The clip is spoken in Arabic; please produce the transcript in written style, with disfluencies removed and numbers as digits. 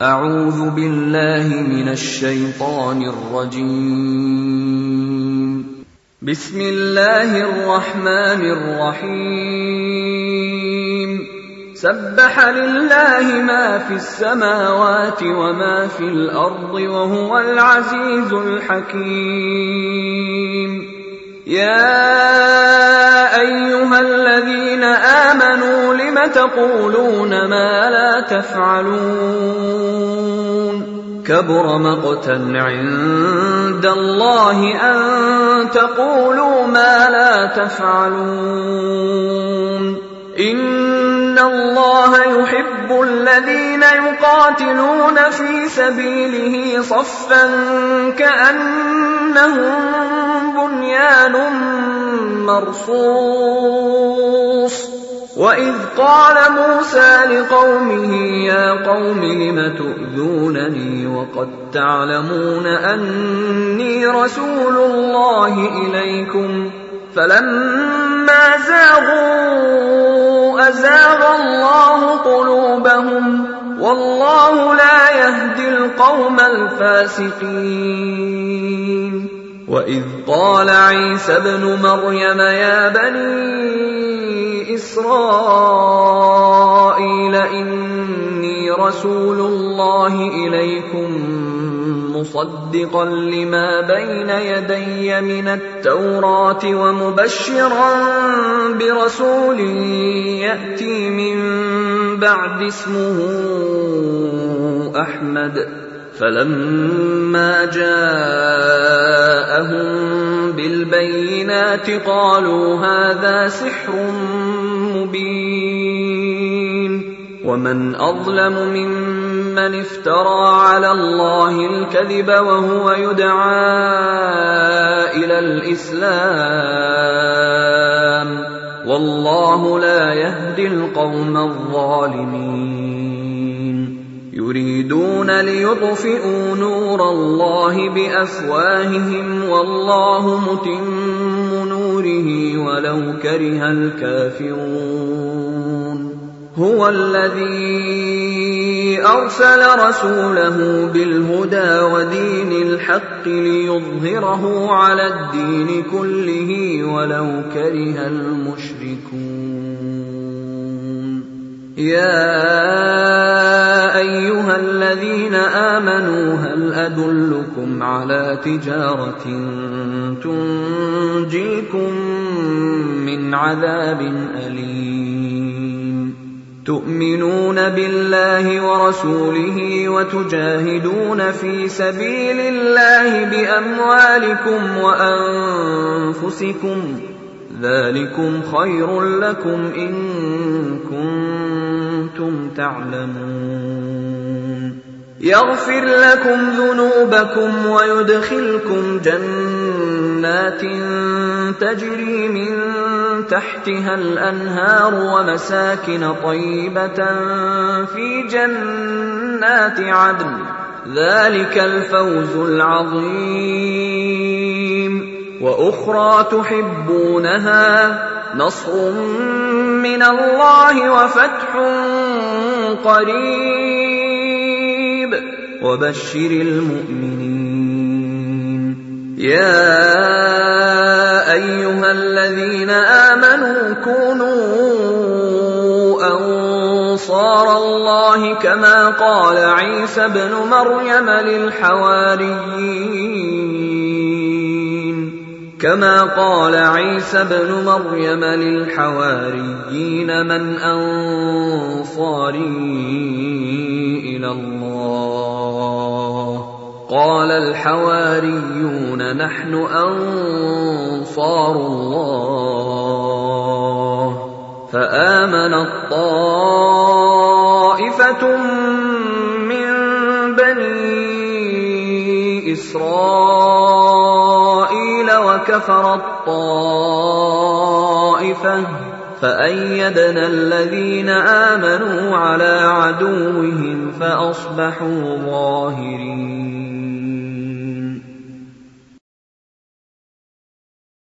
أعوذ بالله من الشيطان الرجيم. بسم الله الرحمن الرحيم. سبح لله ما في السماوات وما في الأرض وهو العزيز الحكيم. يا أيها الذين آمنوا لم تقولون ما لا تفعلون؟ كبر مقتا عند الله أن تقولوا ما لا تفعلون. إن الله يحب الذين يقاتلون في سبيله صفا كأنهم بنيان مرصوص. وإذ قال موسى لقومه يا قوم لم تؤذونني وقد تعلمون أني رسول الله إليكم فلما زاغوا أزاغ الله قلوبهم والله لا يهدي القوم الفاسقين. وإذ قال عيسى ابن مريم يا بني إسرائيل إني رسول الله إليكم مصدقا لما بين يدي من التوراة ومبشرا برسول يأتي من بعد اسمه أحمد. فلما جاءهم بالبينات قالوا هذا سحر مبين. ومن أظلم ممن افترى على الله الكذب وهو يدعى إلى الإسلام والله لا يهدي القوم الظالمين. يريدون ليطفئوا نور الله بأفواههم والله متم نوره ولو كره الكافرون. هو الذي أرسل رسوله بالهدى ودين الحق ليظهره على الدين كله ولو كره المشركون. يا أيها الذين آمنوا هل أدلكم على تجارة تنجيكم من عذاب أليم؟ تؤمنون بالله ورسوله وتجاهدون في سبيل الله بأموالكم وأنفسكم ذلكم خير لكم إن كنتم تعلمون. يغفر لكم ذنوبكم ويدخلكم جنات تجري من تحتها الأنهار ومساكن طيبة في جنات عدن ذلك الفوز العظيم. وأخرى تحبونها نصر من الله وفتح قريب وبشر المؤمنين. يا أيها الذين آمنوا كونوا أنصار الله كما قال عيسى ابن مريم للحواريين من أنصاري إلى الله؟ قال الحواريون نحن أنصار الله. فآمنت طائفة من بني إسرائيل وكفرت طائفة فأيدنا الذين آمنوا على عدوهم فأصبحوا ظاهرين.